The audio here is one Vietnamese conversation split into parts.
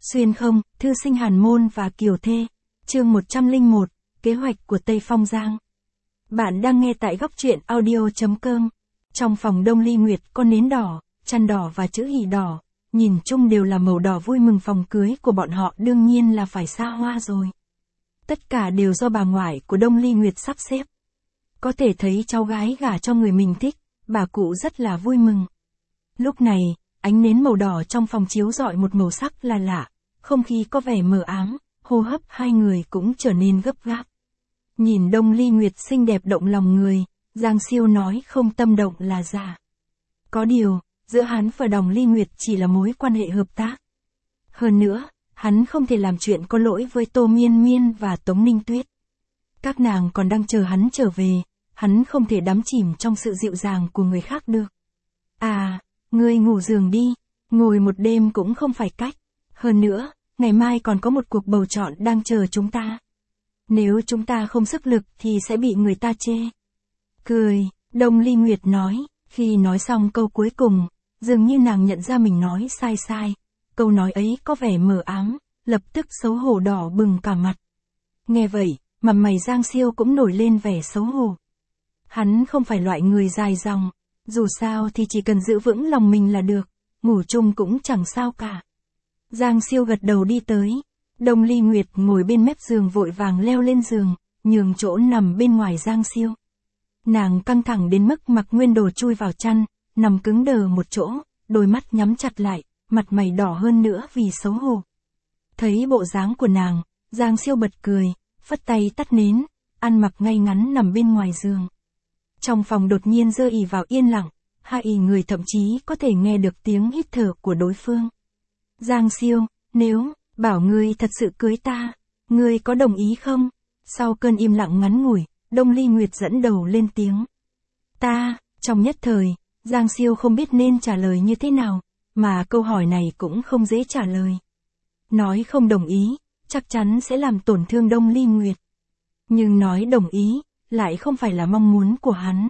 Xuyên không, thư sinh Hàn Môn và Kiều Thê. Chương 101, kế hoạch của Tây Phong Giang. Bạn đang nghe tại góc truyện audio.com. Trong phòng Đông Ly Nguyệt có nến đỏ, chăn đỏ và chữ hỷ đỏ, nhìn chung đều là màu đỏ vui mừng phòng cưới của bọn họ, đương nhiên là phải xa hoa rồi. Tất cả đều do bà ngoại của Đông Ly Nguyệt sắp xếp. Có thể thấy cháu gái gả cho người mình thích, bà cụ rất là vui mừng. Lúc này, ánh nến màu đỏ trong phòng chiếu rọi một màu sắc là lạ, không khí có vẻ mờ ám, hô hấp hai người cũng trở nên gấp gáp. Nhìn Đông Ly Nguyệt xinh đẹp động lòng người, Giang Siêu nói không tâm động là giả. Có điều, giữa hắn và Đồng Ly Nguyệt chỉ là mối quan hệ hợp tác. Hơn nữa, hắn không thể làm chuyện có lỗi với Tô Miên Miên và Tống Ninh Tuyết. Các nàng còn đang chờ hắn trở về, hắn không thể đắm chìm trong sự dịu dàng của người khác được. À, ngươi ngủ giường đi, ngồi một đêm cũng không phải cách. Hơn nữa, ngày mai còn có một cuộc bầu chọn đang chờ chúng ta. Nếu chúng ta không sức lực thì sẽ bị người ta chê. Cười, Đông Ly Nguyệt nói, khi nói xong câu cuối cùng, dường như nàng nhận ra mình nói sai. Câu nói ấy có vẻ mờ ám, lập tức xấu hổ đỏ bừng cả mặt. Nghe vậy, mặt mày Giang Siêu cũng nổi lên vẻ xấu hổ. Hắn không phải loại người dài dòng, dù sao thì chỉ cần giữ vững lòng mình là được, ngủ chung cũng chẳng sao cả. Giang Siêu gật đầu đi tới. Đông Ly Nguyệt ngồi bên mép giường vội vàng leo lên giường, nhường chỗ nằm bên ngoài Giang Siêu. Nàng căng thẳng đến mức mặc nguyên đồ chui vào chăn, nằm cứng đờ một chỗ, đôi mắt nhắm chặt lại, mặt mày đỏ hơn nữa vì xấu hổ. Thấy bộ dáng của nàng, Giang Siêu bật cười, phất tay tắt nến, ăn mặc ngay ngắn nằm bên ngoài giường. Trong phòng đột nhiên rơi ì vào yên lặng, hai người thậm chí có thể nghe được tiếng hít thở của đối phương. Giang Siêu, nếu bảo ngươi thật sự cưới ta, ngươi có đồng ý không? Sau cơn im lặng ngắn ngủi, Đông Ly Nguyệt dẫn đầu lên tiếng. Trong nhất thời, Giang Siêu không biết nên trả lời như thế nào, mà câu hỏi này cũng không dễ trả lời. Nói không đồng ý, chắc chắn sẽ làm tổn thương Đông Ly Nguyệt. Nhưng nói đồng ý, lại không phải là mong muốn của hắn.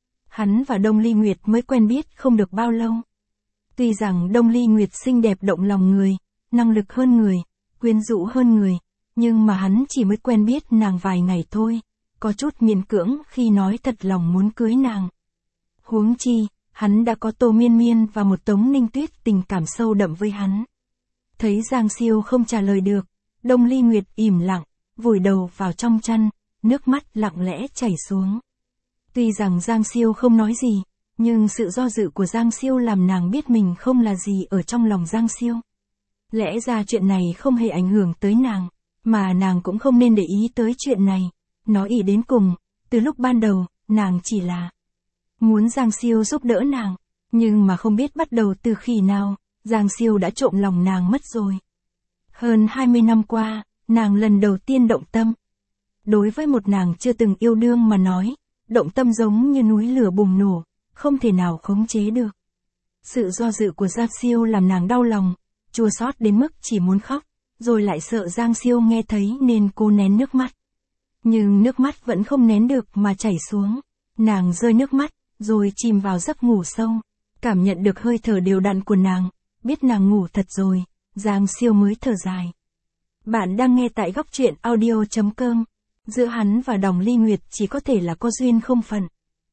Hắn và Đông Ly Nguyệt mới quen biết không được bao lâu. Tuy rằng Đông Ly Nguyệt xinh đẹp động lòng người, năng lực hơn người, quyến rũ hơn người, nhưng mà hắn chỉ mới quen biết nàng vài ngày thôi, có chút miễn cưỡng khi nói thật lòng muốn cưới nàng. Huống chi, hắn đã có Tô Miên Miên và một Tống Ninh Tuyết tình cảm sâu đậm với hắn. Thấy Giang Siêu không trả lời được, Đông Ly Nguyệt im lặng, vùi đầu vào trong chăn, nước mắt lặng lẽ chảy xuống. Tuy rằng Giang Siêu không nói gì, nhưng sự do dự của Giang Siêu làm nàng biết mình không là gì ở trong lòng Giang Siêu. Lẽ ra chuyện này không hề ảnh hưởng tới nàng, mà nàng cũng không nên để ý tới chuyện này. Nói ý đến cùng, từ lúc ban đầu, nàng chỉ là muốn Giang Siêu giúp đỡ nàng, nhưng mà không biết bắt đầu từ khi nào, Giang Siêu đã trộm lòng nàng mất rồi. Hơn 20 năm qua, nàng lần đầu tiên động tâm. Đối với một nàng chưa từng yêu đương mà nói, động tâm giống như núi lửa bùng nổ, không thể nào khống chế được. Sự do dự của Giang Siêu làm nàng đau lòng, chua xót đến mức chỉ muốn khóc, rồi lại sợ Giang Siêu nghe thấy nên cô nén nước mắt. Nhưng nước mắt vẫn không nén được mà chảy xuống. Nàng rơi nước mắt, rồi chìm vào giấc ngủ sâu. Cảm nhận được hơi thở đều đặn của nàng, biết nàng ngủ thật rồi, Giang Siêu mới thở dài. Bạn đang nghe tại góc truyện audio.com. Giữa hắn và Đồng Ly Nguyệt chỉ có thể là có duyên không phận.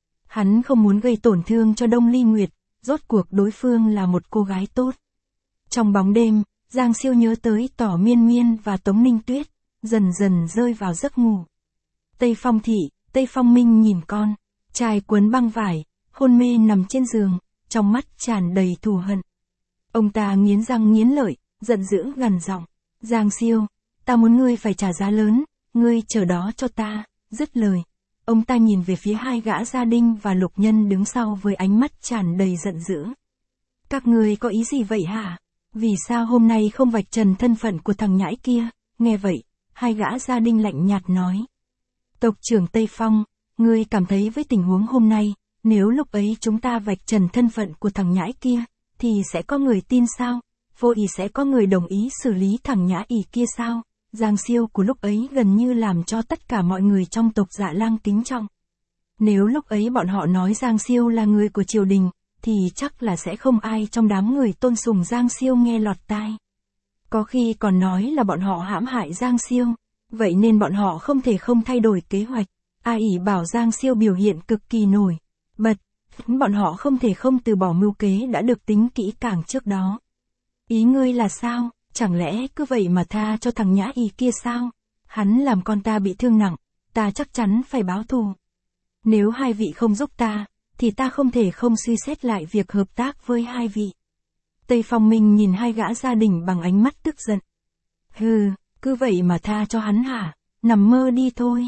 Hắn không muốn gây tổn thương cho Đông Ly Nguyệt, rốt cuộc đối phương là một cô gái tốt. Trong bóng đêm, Giang Siêu nhớ tới Tỏ Miên Miên và Tống Ninh Tuyết, dần dần rơi vào giấc ngủ. Tây Phong Thị, Tây Phong Minh nhìn con trai quấn băng vải, hôn mê nằm trên giường, trong mắt tràn đầy thù hận. Ông ta nghiến răng nghiến lợi, giận dữ gằn giọng, Giang Siêu, ta muốn ngươi phải trả giá lớn, ngươi chờ đó cho ta. Dứt lời, ông ta nhìn về phía hai gã Gia Đinh và Lục Nhân đứng sau với ánh mắt tràn đầy giận dữ. Các ngươi có ý gì vậy hả? Vì sao hôm nay không vạch trần thân phận của thằng nhãi kia? Nghe vậy, hai gã Gia Đinh lạnh nhạt nói. Tộc trưởng Tây Phong, ngươi cảm thấy với tình huống hôm nay, nếu lúc ấy chúng ta vạch trần thân phận của thằng nhãi kia, thì sẽ có người tin sao? Vô ý sẽ có người đồng ý xử lý thằng nhãi ỷ kia sao? Giang Siêu của lúc ấy gần như làm cho tất cả mọi người trong tộc Dạ Lang kính trọng. Nếu lúc ấy bọn họ nói Giang Siêu là người của triều đình, thì chắc là sẽ không ai trong đám người tôn sùng Giang Siêu nghe lọt tai. Có khi còn nói là bọn họ hãm hại Giang Siêu, vậy nên bọn họ không thể không thay đổi kế hoạch. A ỷ bảo Giang Siêu biểu hiện cực kỳ nổi bật, bọn họ không thể không từ bỏ mưu kế đã được tính kỹ càng trước đó. Ý ngươi là sao, chẳng lẽ cứ vậy mà tha cho thằng Nhã Y kia sao? Hắn làm con ta bị thương nặng, ta chắc chắn phải báo thù. Nếu hai vị không giúp ta, thì ta không thể không suy xét lại việc hợp tác với hai vị. Tây Phong Minh nhìn hai gã gia đình bằng ánh mắt tức giận. Hừ, cứ vậy mà tha cho hắn hả? Nằm mơ đi thôi.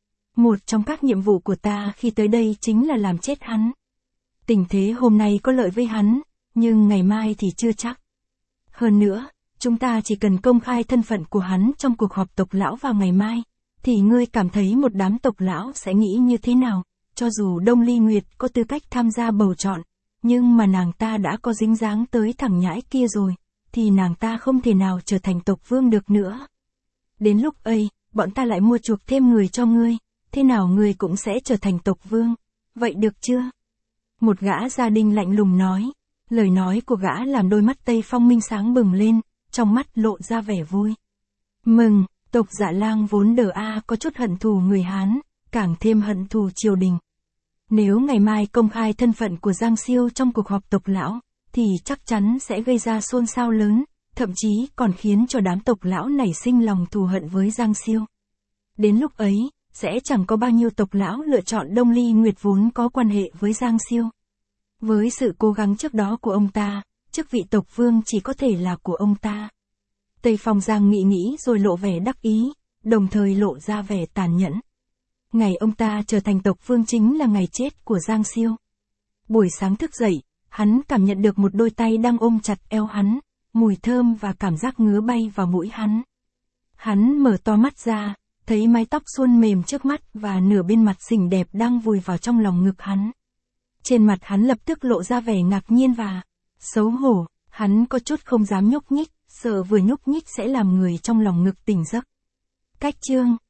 Một trong các nhiệm vụ của ta khi tới đây chính là làm chết hắn. Tình thế hôm nay có lợi với hắn, nhưng ngày mai thì chưa chắc. Hơn nữa, chúng ta chỉ cần công khai thân phận của hắn trong cuộc họp tộc lão vào ngày mai, thì ngươi cảm thấy một đám tộc lão sẽ nghĩ như thế nào? Cho dù Đông Ly Nguyệt có tư cách tham gia bầu chọn, nhưng mà nàng ta đã có dính dáng tới thằng nhãi kia rồi, thì nàng ta không thể nào trở thành tộc vương được nữa. Đến lúc ấy, bọn ta lại mua chuộc thêm người cho ngươi, thế nào ngươi cũng sẽ trở thành tộc vương, vậy được chưa? Một gã gia đình lạnh lùng nói, lời nói của gã làm đôi mắt Tây Phong Minh sáng bừng lên, trong mắt lộ ra vẻ vui. Mừng, tộc Dạ Lang vốn đờ có chút hận thù người Hán, càng thêm hận thù triều đình. Nếu ngày mai công khai thân phận của Giang Siêu trong cuộc họp tộc lão, thì chắc chắn sẽ gây ra xôn xao lớn, thậm chí còn khiến cho đám tộc lão nảy sinh lòng thù hận với Giang Siêu. Đến lúc ấy, sẽ chẳng có bao nhiêu tộc lão lựa chọn Đông Ly Nguyệt vốn có quan hệ với Giang Siêu. Với sự cố gắng trước đó của ông ta, chức vị tộc vương chỉ có thể là của ông ta. Tây Phong Giang nghĩ rồi lộ vẻ đắc ý, đồng thời lộ ra vẻ tàn nhẫn. Ngày ông ta trở thành tộc vương chính là ngày chết của Giang Siêu. Buổi sáng thức dậy, hắn cảm nhận được một đôi tay đang ôm chặt eo hắn, mùi thơm và cảm giác ngứa bay vào mũi hắn. Hắn mở to mắt ra, thấy mái tóc suôn mềm trước mắt và nửa bên mặt xinh đẹp đang vùi vào trong lòng ngực hắn. Trên mặt hắn lập tức lộ ra vẻ ngạc nhiên và xấu hổ, hắn có chút không dám nhúc nhích, sợ vừa nhúc nhích sẽ làm người trong lòng ngực tỉnh giấc. Cách chương